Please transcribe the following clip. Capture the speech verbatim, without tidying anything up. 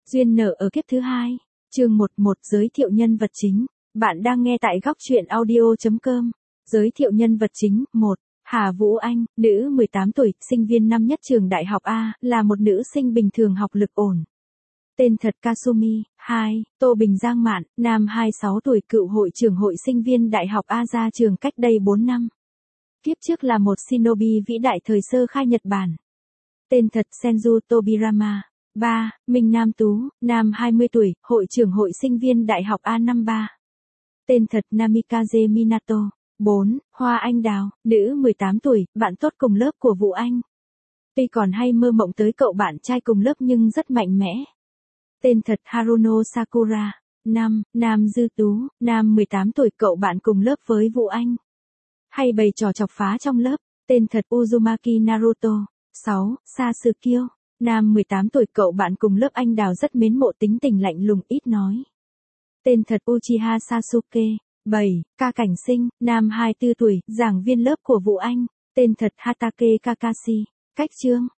Duyên nợ ở kiếp thứ hai. Chương một một giới thiệu nhân vật chính. Bạn đang nghe tại góc truyện audio chấm com. Giới thiệu nhân vật chính. một. Hà Vũ Anh, nữ mười tám tuổi, sinh viên năm nhất trường Đại học A, là một nữ sinh bình thường học lực ổn. Tên thật Kasumi. hai. Tô Bình Giang Mạn, nam hai mươi sáu tuổi, cựu hội trưởng hội sinh viên Đại học A, ra trường cách đây bốn năm. Kiếp trước là một shinobi vĩ đại thời sơ khai Nhật Bản. Tên thật Senju Tobirama. ba. Minh Nam Tú, nam hai mươi tuổi, hội trưởng hội sinh viên Đại học A năm ba. Tên thật Namikaze Minato. bốn. Hoa Anh Đào, nữ mười tám tuổi, bạn tốt cùng lớp của Vũ Anh. Tuy còn hay mơ mộng tới cậu bạn trai cùng lớp nhưng rất mạnh mẽ. Tên thật Haruno Sakura. năm. Nam Dư Tú, nam mười tám tuổi, cậu bạn cùng lớp với Vũ Anh. Hay bày trò chọc phá trong lớp. Tên thật Uzumaki Naruto. sáu. Sasukyo, nam mười tám tuổi, cậu bạn cùng lớp Anh Đào, rất mến mộ, tính tình lạnh lùng, ít nói. Tên thật Uchiha Sasuke. bảy. Ca Cảnh Sinh, nam hai mươi tư tuổi, giảng viên lớp của Vũ Anh. Tên thật Hatake Kakashi. Cách chương.